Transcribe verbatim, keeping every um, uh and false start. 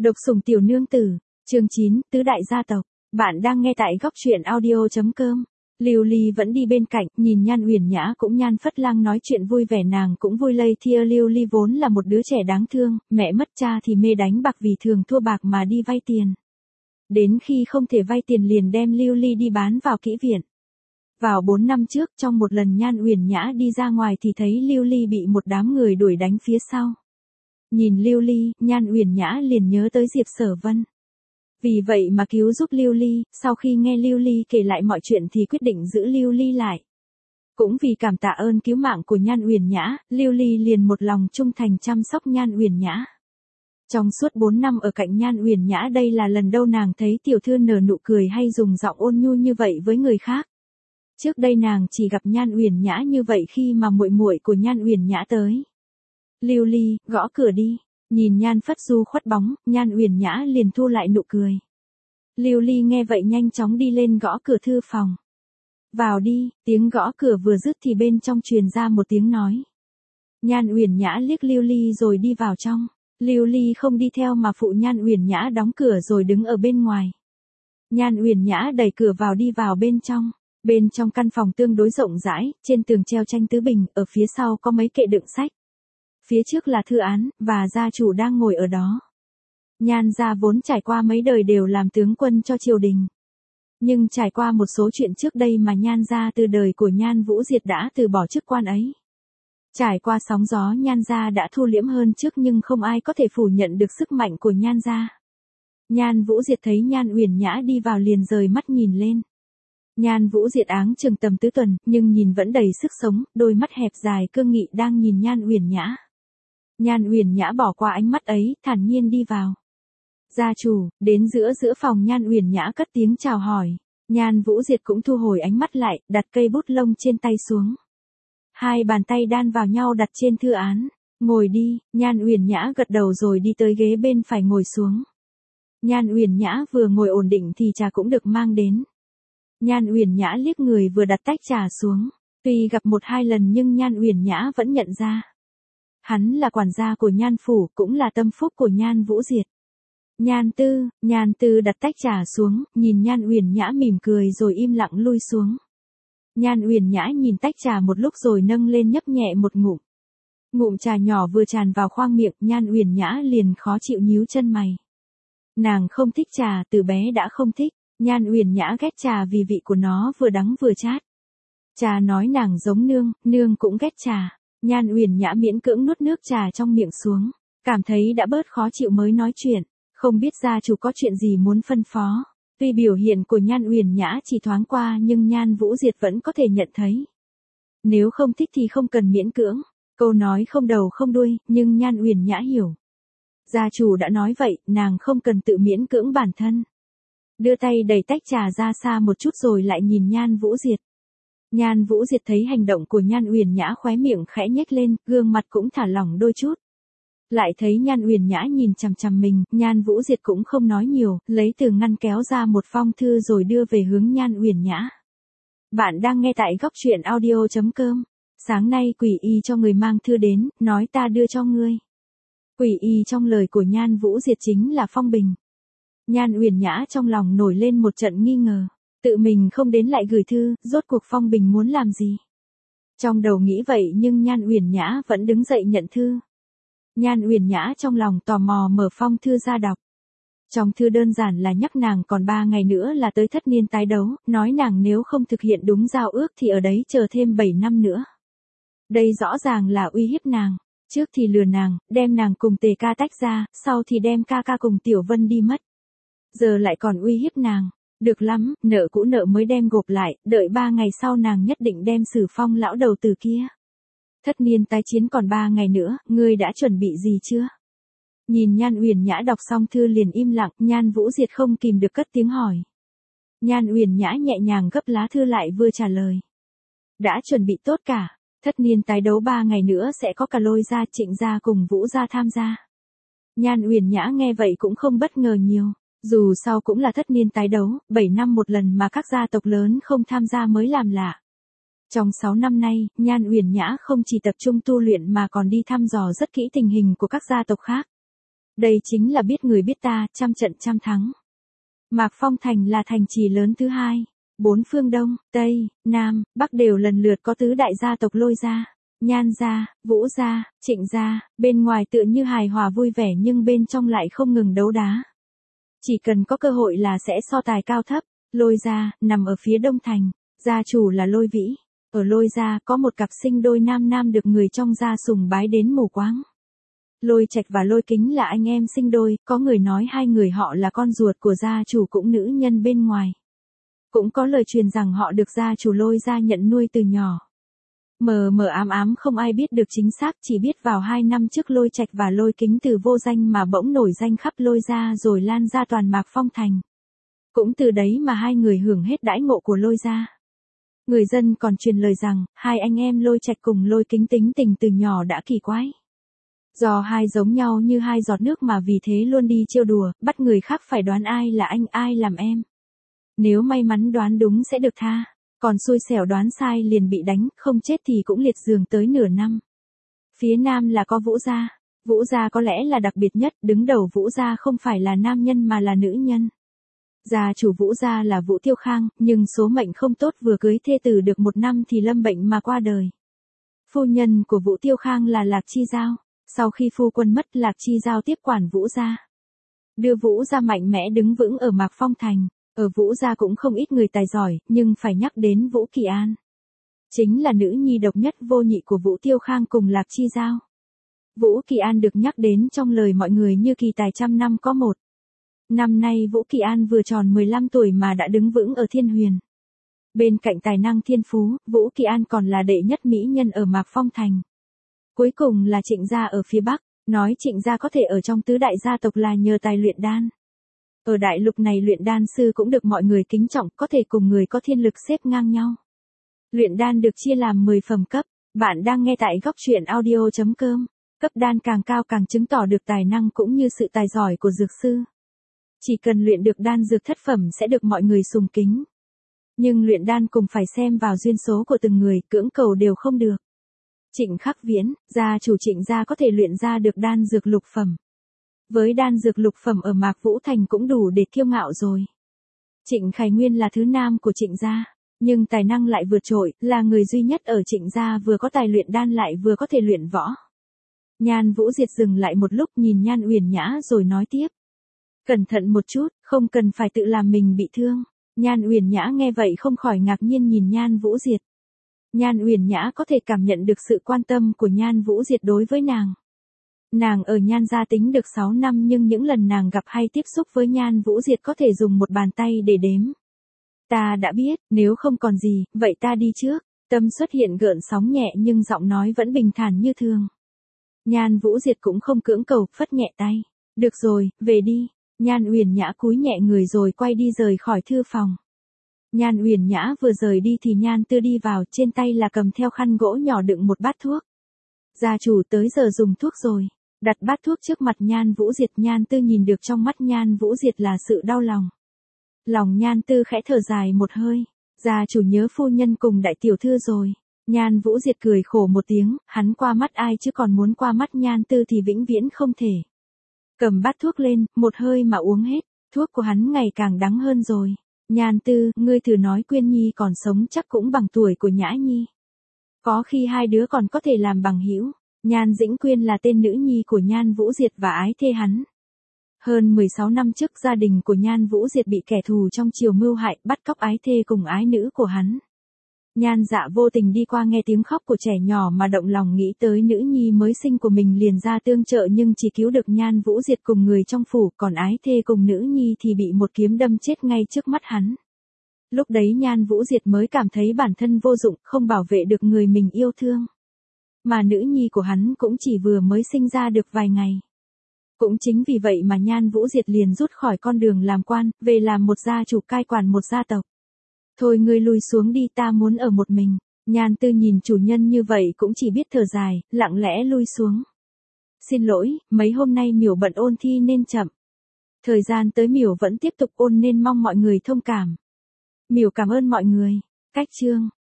Độc sủng tiểu nương tử, chương chín, tứ đại gia tộc. Bạn đang nghe tại góc truyện audio chấm com. Lưu Ly vẫn đi bên cạnh, nhìn Nhan Uyển Nhã cũng Nhan Phất Lang nói chuyện vui vẻ, nàng cũng vui lây thia. Lưu Ly vốn là một đứa trẻ đáng thương, mẹ mất cha thì mê đánh bạc, vì thường thua bạc mà đi vay tiền. Đến khi không thể vay tiền liền đem Lưu Ly đi bán vào kỹ viện. Vào bốn năm trước, trong một lần Nhan Uyển Nhã đi ra ngoài thì thấy Lưu Ly bị một đám người đuổi đánh phía sau. Nhìn Lưu Ly, Nhan Uyển Nhã liền nhớ tới Diệp Sở Vân. Vì vậy mà cứu giúp Lưu Ly, sau khi nghe Lưu Ly kể lại mọi chuyện thì quyết định giữ Lưu Ly lại. Cũng vì cảm tạ ơn cứu mạng của Nhan Uyển Nhã, Lưu Ly liền một lòng trung thành chăm sóc Nhan Uyển Nhã. Trong suốt bốn năm ở cạnh Nhan Uyển Nhã, đây là lần đầu nàng thấy tiểu thư nở nụ cười hay dùng giọng ôn nhu như vậy với người khác. Trước đây nàng chỉ gặp Nhan Uyển Nhã như vậy khi mà muội muội của Nhan Uyển Nhã tới. Lưu Ly, gõ cửa đi. Nhìn Nhan Phất Du khuất bóng, Nhan Uyển Nhã liền thu lại nụ cười. Lưu Ly nghe vậy nhanh chóng đi lên gõ cửa thư phòng. Vào đi, tiếng gõ cửa vừa dứt thì bên trong truyền ra một tiếng nói. Nhan Uyển Nhã liếc Lưu Ly rồi đi vào trong. Lưu Ly không đi theo mà phụ Nhan Uyển Nhã đóng cửa rồi đứng ở bên ngoài. Nhan Uyển Nhã đẩy cửa vào đi vào bên trong. Bên trong căn phòng tương đối rộng rãi, trên tường treo tranh tứ bình, ở phía sau có mấy kệ đựng sách. Phía trước là thư án, và gia chủ đang ngồi ở đó. Nhan gia vốn trải qua mấy đời đều làm tướng quân cho triều đình. Nhưng trải qua một số chuyện trước đây mà Nhan gia từ đời của Nhan Vũ Diệt đã từ bỏ chức quan ấy. Trải qua sóng gió, Nhan gia đã thu liễm hơn trước, nhưng không ai có thể phủ nhận được sức mạnh của Nhan gia. Nhan Vũ Diệt thấy Nhan Uyển Nhã đi vào liền rời mắt nhìn lên. Nhan Vũ Diệt áng chừng tầm tứ tuần, nhưng nhìn vẫn đầy sức sống, đôi mắt hẹp dài cương nghị đang nhìn Nhan Uyển Nhã. Nhan Uyển Nhã bỏ qua ánh mắt ấy, thản nhiên đi vào. Gia chủ, đến giữa giữa phòng Nhan Uyển Nhã cất tiếng chào hỏi. Nhan Vũ Diệt cũng thu hồi ánh mắt lại, đặt cây bút lông trên tay xuống. Hai bàn tay đan vào nhau đặt trên thư án. Ngồi đi, Nhan Uyển Nhã gật đầu rồi đi tới ghế bên phải ngồi xuống. Nhan Uyển Nhã vừa ngồi ổn định thì trà cũng được mang đến. Nhan Uyển Nhã liếc người vừa đặt tách trà xuống. Tuy gặp một hai lần nhưng Nhan Uyển Nhã vẫn nhận ra. Hắn là quản gia của Nhan phủ, cũng là tâm phúc của Nhan Vũ Diệt. Nhan Tư, Nhan Tư đặt tách trà xuống, nhìn Nhan Uyển Nhã mỉm cười rồi im lặng lui xuống. Nhan Uyển Nhã nhìn tách trà một lúc rồi nâng lên nhấp nhẹ một ngụm. Ngụm trà nhỏ vừa tràn vào khoang miệng, Nhan Uyển Nhã liền khó chịu nhíu chân mày. Nàng không thích trà, từ bé đã không thích. Nhan Uyển Nhã ghét trà vì vị của nó vừa đắng vừa chát. Trà nói nàng giống nương, nương cũng ghét trà. Nhan Uyển Nhã miễn cưỡng nuốt nước trà trong miệng xuống, cảm thấy đã bớt khó chịu mới nói chuyện, không biết gia chủ có chuyện gì muốn phân phó. Tuy biểu hiện của Nhan Uyển Nhã chỉ thoáng qua nhưng Nhan Vũ Diệt vẫn có thể nhận thấy. Nếu không thích thì không cần miễn cưỡng, câu nói không đầu không đuôi, nhưng Nhan Uyển Nhã hiểu. Gia chủ đã nói vậy, nàng không cần tự miễn cưỡng bản thân. Đưa tay đẩy tách trà ra xa một chút rồi lại nhìn Nhan Vũ Diệt. Nhan Vũ Diệt thấy hành động của Nhan Uyển Nhã, khóe miệng khẽ nhếch lên, gương mặt cũng thả lỏng đôi chút. Lại thấy Nhan Uyển Nhã nhìn chằm chằm mình, Nhan Vũ Diệt cũng không nói nhiều, lấy từ ngăn kéo ra một phong thư rồi đưa về hướng Nhan Uyển Nhã. Bạn đang nghe tại góc truyện audio chấm com. Sáng nay Quỷ Y cho người mang thư đến, nói ta đưa cho ngươi. Quỷ Y trong lời của Nhan Vũ Diệt chính là Phong Bình. Nhan Uyển Nhã trong lòng nổi lên một trận nghi ngờ. Tự mình không đến lại gửi thư, rốt cuộc Phong Bình muốn làm gì? Trong đầu nghĩ vậy nhưng Nhan Uyển Nhã vẫn đứng dậy nhận thư. Nhan Uyển Nhã trong lòng tò mò mở phong thư ra đọc. Trong thư đơn giản là nhắc nàng còn ba ngày nữa là tới thất niên tái đấu, nói nàng nếu không thực hiện đúng giao ước thì ở đấy chờ thêm bảy năm nữa. Đây rõ ràng là uy hiếp nàng, trước thì lừa nàng, đem nàng cùng Tề ca tách ra, sau thì đem ca ca cùng Tiểu Vân đi mất. Giờ lại còn uy hiếp nàng. Được lắm, nợ cũ nợ mới đem gộp lại, đợi ba ngày sau nàng nhất định đem xử phong lão đầu tử kia. Thất niên tái chiến còn ba ngày nữa, ngươi đã chuẩn bị gì chưa? Nhìn Nhan Uyển Nhã đọc xong thư liền im lặng, Nhan Vũ Diệt không kìm được cất tiếng hỏi. Nhan Uyển Nhã nhẹ nhàng gấp lá thư lại vừa trả lời. Đã chuẩn bị tốt cả, thất niên tái đấu ba ngày nữa sẽ có cả Lôi gia, Trịnh gia cùng Vũ gia tham gia. Nhan Uyển Nhã nghe vậy cũng không bất ngờ nhiều. Dù sao cũng là thất niên tái đấu, bảy năm một lần mà các gia tộc lớn không tham gia mới làm lạ. Trong sáu năm nay, Nhan Uyển Nhã không chỉ tập trung tu luyện mà còn đi thăm dò rất kỹ tình hình của các gia tộc khác. Đây chính là biết người biết ta, trăm trận trăm thắng. Mạc Phong Thành là thành trì lớn thứ hai. Bốn phương Đông, Tây, Nam, Bắc đều lần lượt có tứ đại gia tộc Lôi gia, Nhan gia, Vũ gia, Trịnh gia, bên ngoài tựa như hài hòa vui vẻ nhưng bên trong lại không ngừng đấu đá. Chỉ cần có cơ hội là sẽ so tài cao thấp. Lôi gia, nằm ở phía đông thành, gia chủ là Lôi Vĩ. Ở Lôi gia có một cặp sinh đôi nam nam được người trong gia sùng bái đến mù quáng. Lôi Trạch và Lôi Kính là anh em sinh đôi, có người nói hai người họ là con ruột của gia chủ cũng nữ nhân bên ngoài. Cũng có lời truyền rằng họ được gia chủ Lôi gia nhận nuôi từ nhỏ. Mờ mờ ám ám không ai biết được chính xác, chỉ biết vào hai năm trước Lôi Trạch và Lôi Kính từ vô danh mà bỗng nổi danh khắp Lôi gia rồi lan ra toàn Mạc Phong Thành. Cũng từ đấy mà hai người hưởng hết đãi ngộ của Lôi gia. Người dân còn truyền lời rằng, hai anh em Lôi Trạch cùng Lôi Kính tính tình từ nhỏ đã kỳ quái. Do hai giống nhau như hai giọt nước mà vì thế luôn đi trêu đùa, bắt người khác phải đoán ai là anh ai làm em. Nếu may mắn đoán đúng sẽ được tha, còn xui xẻo đoán sai liền bị đánh, không chết thì cũng liệt giường tới nửa năm. Phía nam là có Vũ gia. Vũ gia có lẽ là đặc biệt nhất, đứng đầu Vũ gia không phải là nam nhân mà là nữ nhân. Gia chủ Vũ gia là Vũ Tiêu Khang, nhưng số mệnh không tốt, vừa cưới thê tử được một năm thì lâm bệnh mà qua đời. Phu nhân của Vũ Tiêu Khang là Lạc Chi Giao. Sau khi phu quân mất, Lạc Chi Giao tiếp quản Vũ gia, đưa Vũ gia mạnh mẽ đứng vững ở Mạc Phong Thành. Ở Vũ gia cũng không ít người tài giỏi, nhưng phải nhắc đến Vũ Kỳ An. Chính là nữ nhi độc nhất vô nhị của Vũ Tiêu Khang cùng Lạc Chi Giao. Vũ Kỳ An được nhắc đến trong lời mọi người như kỳ tài trăm năm có một. Năm nay Vũ Kỳ An vừa tròn mười lăm tuổi mà đã đứng vững ở Thiên Huyền. Bên cạnh tài năng thiên phú, Vũ Kỳ An còn là đệ nhất mỹ nhân ở Mạc Phong Thành. Cuối cùng là Trịnh gia ở phía Bắc, nói Trịnh gia có thể ở trong tứ đại gia tộc là nhờ tài luyện đan. Ở đại lục này luyện đan sư cũng được mọi người kính trọng, có thể cùng người có thiên lực xếp ngang nhau. Luyện đan được chia làm mười phẩm cấp, bạn đang nghe tại góc truyện audio chấm com. Cấp đan càng cao càng chứng tỏ được tài năng cũng như sự tài giỏi của dược sư. Chỉ cần luyện được đan dược thất phẩm sẽ được mọi người sùng kính. Nhưng luyện đan cùng phải xem vào duyên số của từng người, cưỡng cầu đều không được. Trịnh Khắc Viễn, gia chủ Trịnh gia có thể luyện ra được đan dược lục phẩm. Với đan dược lục phẩm ở Mạc Vũ Thành cũng đủ để kiêu ngạo rồi. Trịnh Khải Nguyên là thứ nam của Trịnh gia, nhưng tài năng lại vượt trội, là người duy nhất ở Trịnh gia vừa có tài luyện đan lại vừa có thể luyện võ. Nhan Vũ Diệt dừng lại một lúc nhìn Nhan Uyển Nhã rồi nói tiếp. Cẩn thận một chút, không cần phải tự làm mình bị thương. Nhan Uyển Nhã nghe vậy không khỏi ngạc nhiên nhìn Nhan Vũ Diệt. Nhan Uyển Nhã có thể cảm nhận được sự quan tâm của Nhan Vũ Diệt đối với nàng. Nàng ở Nhan gia tính được sáu năm nhưng những lần nàng gặp hay tiếp xúc với Nhan Vũ Diệt có thể dùng một bàn tay để đếm. Ta đã biết, nếu không còn gì, vậy ta đi trước. Tâm xuất hiện gợn sóng nhẹ nhưng giọng nói vẫn bình thản như thường. Nhan Vũ Diệt cũng không cưỡng cầu, phất nhẹ tay. Được rồi, về đi. Nhan Uyển Nhã cúi nhẹ người rồi quay đi rời khỏi thư phòng. Nhan Uyển Nhã vừa rời đi thì Nhan Tư đi vào, trên tay là cầm theo khăn gỗ nhỏ đựng một bát thuốc. Gia chủ tới giờ dùng thuốc rồi. Đặt bát thuốc trước mặt Nhan Vũ Diệt, Nhan Tư nhìn được trong mắt Nhan Vũ Diệt là sự đau lòng. Lòng Nhan Tư khẽ thở dài một hơi. Gia chủ nhớ phu nhân cùng đại tiểu thư rồi. Nhan Vũ Diệt cười khổ một tiếng, hắn qua mắt ai chứ còn muốn qua mắt Nhan Tư thì vĩnh viễn không thể. Cầm bát thuốc lên, một hơi mà uống hết, thuốc của hắn ngày càng đắng hơn rồi. Nhan Tư, ngươi thử nói Quyên Nhi còn sống chắc cũng bằng tuổi của Nhã Nhi. Có khi hai đứa còn có thể làm bằng hữu. Nhan Dĩnh Quyên là tên nữ nhi của Nhan Vũ Diệt và ái thê hắn. Hơn mười sáu năm trước gia đình của Nhan Vũ Diệt bị kẻ thù trong triều mưu hại, bắt cóc ái thê cùng ái nữ của hắn. Nhan Dạ vô tình đi qua nghe tiếng khóc của trẻ nhỏ mà động lòng nghĩ tới nữ nhi mới sinh của mình liền ra tương trợ nhưng chỉ cứu được Nhan Vũ Diệt cùng người trong phủ, còn ái thê cùng nữ nhi thì bị một kiếm đâm chết ngay trước mắt hắn. Lúc đấy Nhan Vũ Diệt mới cảm thấy bản thân vô dụng, không bảo vệ được người mình yêu thương. Mà nữ nhi của hắn cũng chỉ vừa mới sinh ra được vài ngày. Cũng chính vì vậy mà Nhan Vũ Diệt liền rút khỏi con đường làm quan, về làm một gia chủ cai quản một gia tộc. Thôi ngươi lui xuống đi, ta muốn ở một mình. Nhan Tư nhìn chủ nhân như vậy cũng chỉ biết thở dài, lặng lẽ lui xuống. Xin lỗi, mấy hôm nay Miểu bận ôn thi nên chậm. Thời gian tới Miểu vẫn tiếp tục ôn nên mong mọi người thông cảm. Miểu cảm ơn mọi người. Cách chương.